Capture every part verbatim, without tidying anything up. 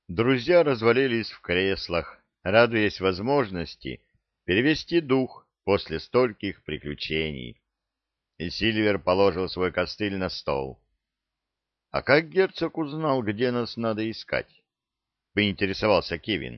Друзья развалились в креслах, радуясь возможности перевести дух после стольких приключений. И Сильвер положил свой костыль на стол. — А как герцог узнал, где нас надо искать? — поинтересовался Кевин.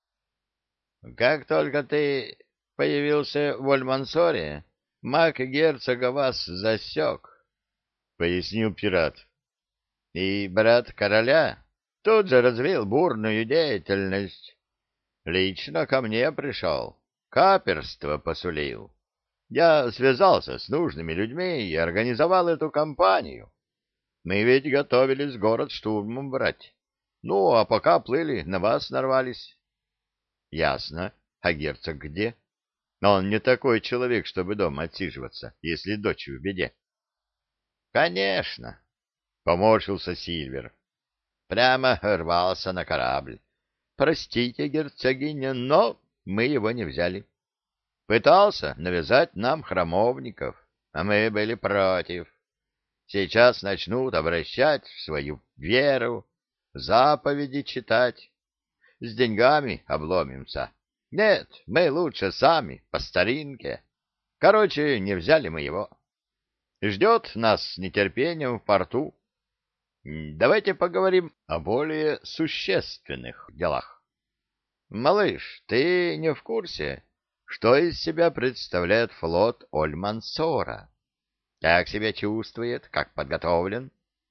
— Как только ты появился в Ольмансоре, маг герцога вас засек, — пояснил пират. — И брат короля тут же развил бурную деятельность. Лично ко мне пришел, каперство посулил. Я связался с нужными людьми и организовал эту кампанию. Мы ведь готовились город штурмом брать. Ну, а пока плыли, на вас нарвались. — Ясно. А герцог где? Но он не такой человек, чтобы дома отсиживаться, если дочь в беде. — Конечно, — поморщился Сильвер. — прямо рвался на корабль. Простите, герцогиня, но мы его не взяли. Пытался навязать нам храмовников, а мы были против. Сейчас начнут обращать в свою веру, заповеди читать. С деньгами обломимся. Нет, мы лучше сами, по старинке. Короче, не взяли мы его. Ждет нас с нетерпением в порту. Давайте поговорим о более существенных делах. Малыш, ты не в курсе, что из себя представляет флот Ольмансора? Как себя чувствует, как подготовлен?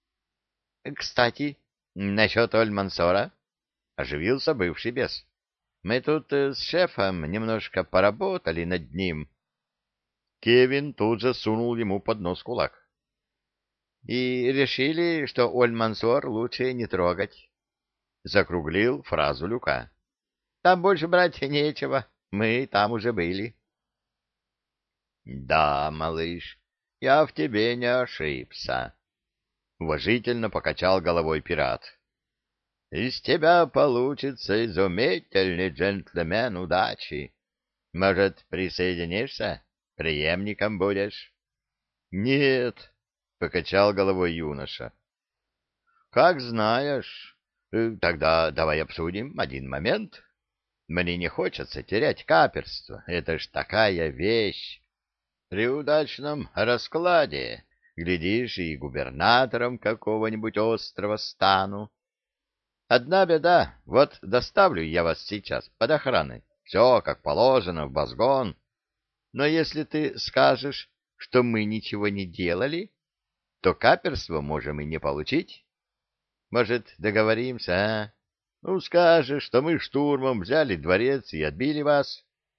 — Кстати, насчет Ольмансора, — оживился бывший бес. — Мы тут э, с шефом немножко поработали над ним. Кевин тут же сунул ему под нос кулак. — И решили, что Ольмансор лучше не трогать. Закруглил фразу Люка. — Там больше брать нечего, мы там уже были. — Да, малыш, я в тебе не ошибся. Уважительно покачал головой пират. Из тебя получится изумительный джентльмен удачи. Может, присоединишься? Преемником будешь? Нет, покачал головой юноша. Как знаешь. Э, Тогда давай обсудим один момент. Мне не хочется терять каперство. Это ж такая вещь. При удачном раскладе, глядишь, и губернатором какого-нибудь острова стану. Одна беда, вот доставлю я вас сейчас под охраной. Все как положено, в Базгон. Но если ты скажешь, что мы ничего не делали, то каперство можем и не получить. Может, договоримся, а? Ну, скажешь, что мы штурмом взяли дворец и отбили вас.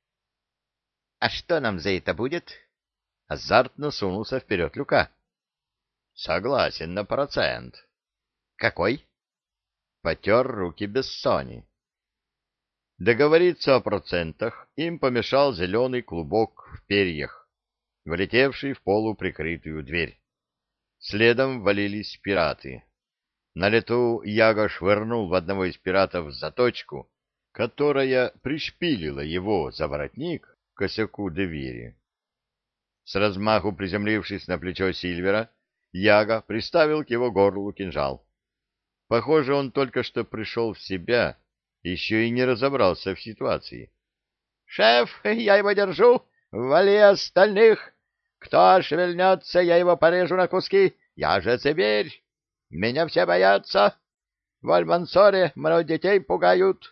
— А что нам за это будет? — азартно сунулся вперед Люка. — Согласен на процент. — Какой? — потер руки Бессони. Договориться о процентах им помешал зеленый клубок в перьях, влетевший в полуприкрытую дверь. Следом валились пираты. На лету Яго швырнул в одного из пиратов заточку, которая пришпилила его за воротник к косяку двери. С размаху приземлившись на плечо Сильвера, Яго приставил к его горлу кинжал. Похоже, он только что пришел в себя, еще и не разобрался в ситуации. — Шеф, я его держу! Вали остальных! Кто шевельнется, я его порежу на куски! Я же зверь! Меня все боятся! В Альмансоре мной детей пугают!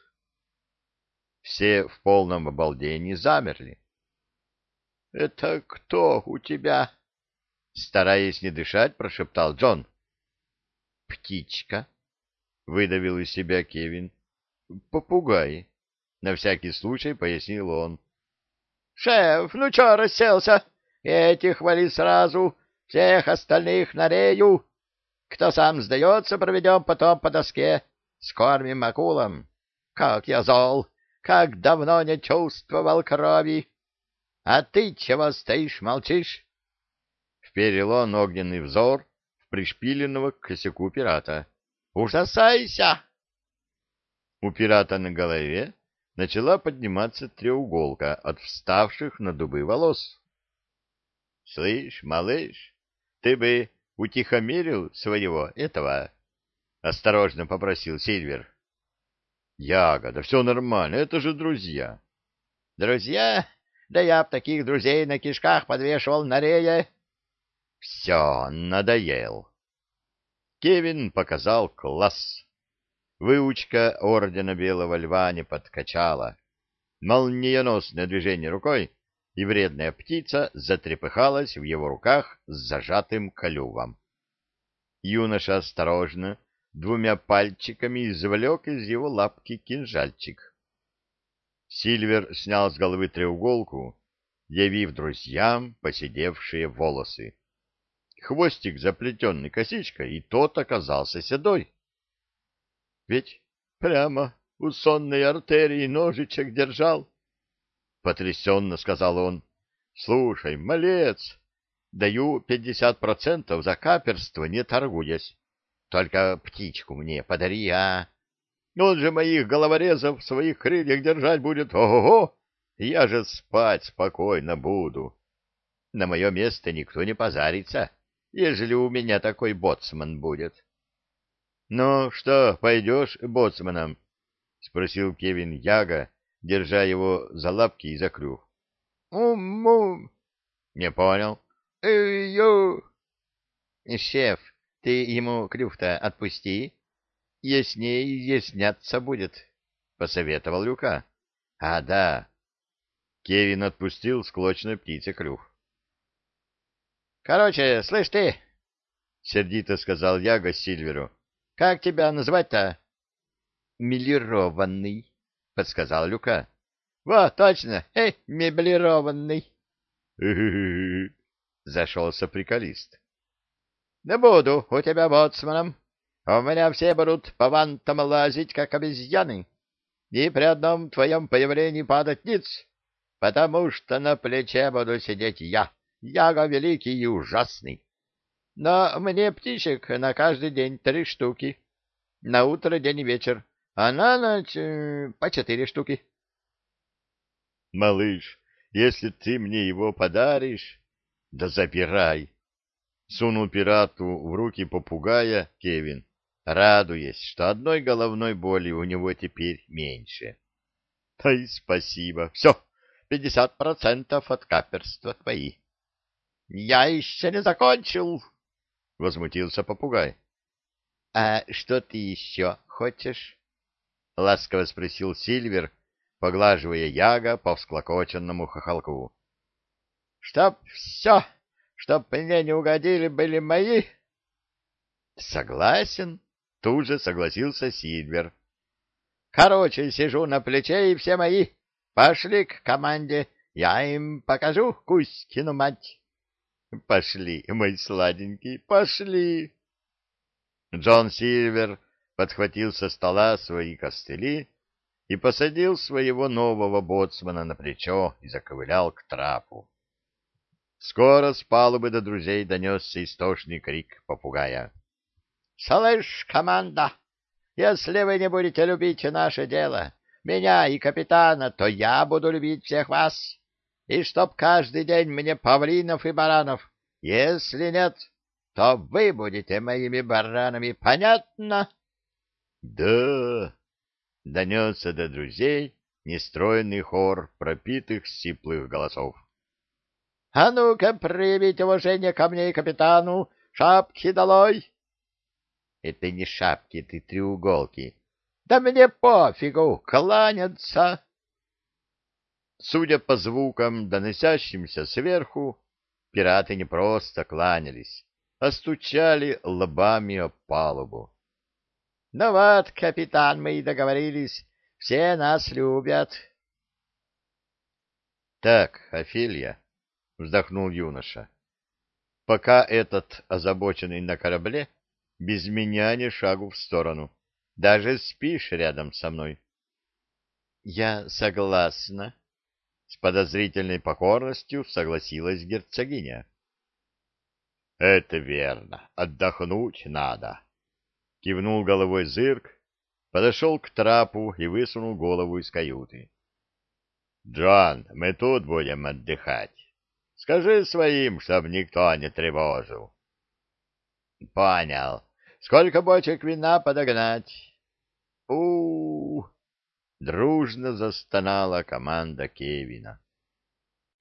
Все в полном обалдении замерли. — Это кто у тебя? — стараясь не дышать, прошептал Джон. — Птичка, — выдавил из себя Кевин. — Попугай, — на всякий случай пояснил он. — Шеф, ну чё расселся? Этих вали сразу, всех остальных на рею. Кто сам сдается, проведем потом по доске, скормим акулам. Как я зол, как давно не чувствовал крови. А ты чего стоишь, молчишь? Вперил он огненный взор в пришпиленного к косяку пирата. Ужасайся! У пирата на голове начала подниматься треуголка от вставших на дыбы волос. — Слышь, малыш, ты бы утихомирил своего этого? — осторожно попросил Сильвер. Яга, да все нормально, это же друзья. Друзья? Да я б таких друзей на кишках подвешивал на рее. Все, надоел. Кевин показал класс. Выучка ордена Белого Льва не подкачала. Молниеносное движение рукой, и вредная птица затрепыхалась в его руках с зажатым клювом. Юноша осторожно двумя пальчиками извлек из его лапки кинжальчик. Сильвер снял с головы треуголку, явив друзьям поседевшие волосы. Хвостик заплетенный косичкой, и тот оказался седой. — Ведь прямо у сонной артерии ножичек держал, — потрясенно сказал он. — Слушай, малец, даю пятьдесят процентов за каперство, не торгуясь. Только птичку мне подари, а? Он же моих головорезов в своих крыльях держать будет. Ого-го! Я же спать спокойно буду. На мое место никто не позарится, ежели у меня такой боцман будет. — Ну что, пойдешь боцманом? — спросил Кевин Яга, держа его за лапки и за клюв. — Ум-мум. — Не понял. — Эй-ю. — Шеф, ты ему клюв-то отпусти. Яснее изъясняться будет, — посоветовал Люка. — А, да. Кевин отпустил склочной птице клюв. — Короче, слышь ты, — сердито сказал Яга Сильверу, — как тебя называть-то? — Милированный, — подсказал Люка. — Во, точно, эй, меблированный. — зашелся приколист. — Да буду у тебя боцманом. У меня все будут по вантам лазить, как обезьяны, и при одном твоем появлении падать ниц, потому что на плече буду сидеть я, Яга великий и ужасный. Но мне птичек на каждый день три штуки, на утро, день и вечер, а на ночь э, по четыре штуки. — Малыш, если ты мне его подаришь, да забирай, — сунул пирату в руки попугая Кевин, радуясь, что одной головной боли у него теперь меньше. — Ай, спасибо. Все, пятьдесят процентов от каперства твои. — Я еще не закончил, — возмутился попугай. — А что ты еще хочешь? — ласково спросил Сильвер, поглаживая Яга по всклокоченному хохолку. — Чтоб все, чтоб мне не угодили, были мои? — Согласен, — тут же согласился Сильвер. — Короче, сижу на плече, и все мои. Пошли к команде, я им покажу Кузькину мать. — Пошли, мой сладенький, пошли. Джон Сильвер подхватил со стола свои костыли и посадил своего нового боцмана на плечо и заковылял к трапу. Скоро с палубы до друзей донесся истошный крик попугая. — Слышь, команда, если вы не будете любить наше дело, меня и капитана, то я буду любить всех вас. И чтоб каждый день мне павлинов и баранов. Если нет, то вы будете моими баранами. Понятно? — Да, — донесся до друзей нестройный хор пропитых сиплых голосов. — А ну-ка, проявите уважение ко мне и капитану, шапки долой! — Это не шапки, это треуголки. — Да мне пофигу, кланяться! Судя по звукам, доносящимся сверху, пираты не просто кланялись, а стучали лбами об палубу. — Ну вот, капитан, мы и договорились, все нас любят. — Так, Офелия, — вздохнул юноша, — пока этот озабоченный на корабле, без меня ни шагу в сторону, даже спишь рядом со мной. — Я согласна, — с подозрительной покорностью согласилась герцогиня. — Это верно, отдохнуть надо, — кивнул головой Зырк, подошел к трапу и высунул голову из каюты. — Джон, мы тут будем отдыхать. Скажи своим, чтоб никто не тревожил. — Понял. Сколько бочек вина подогнать? — У-у-у! дружно застонала команда Кевина.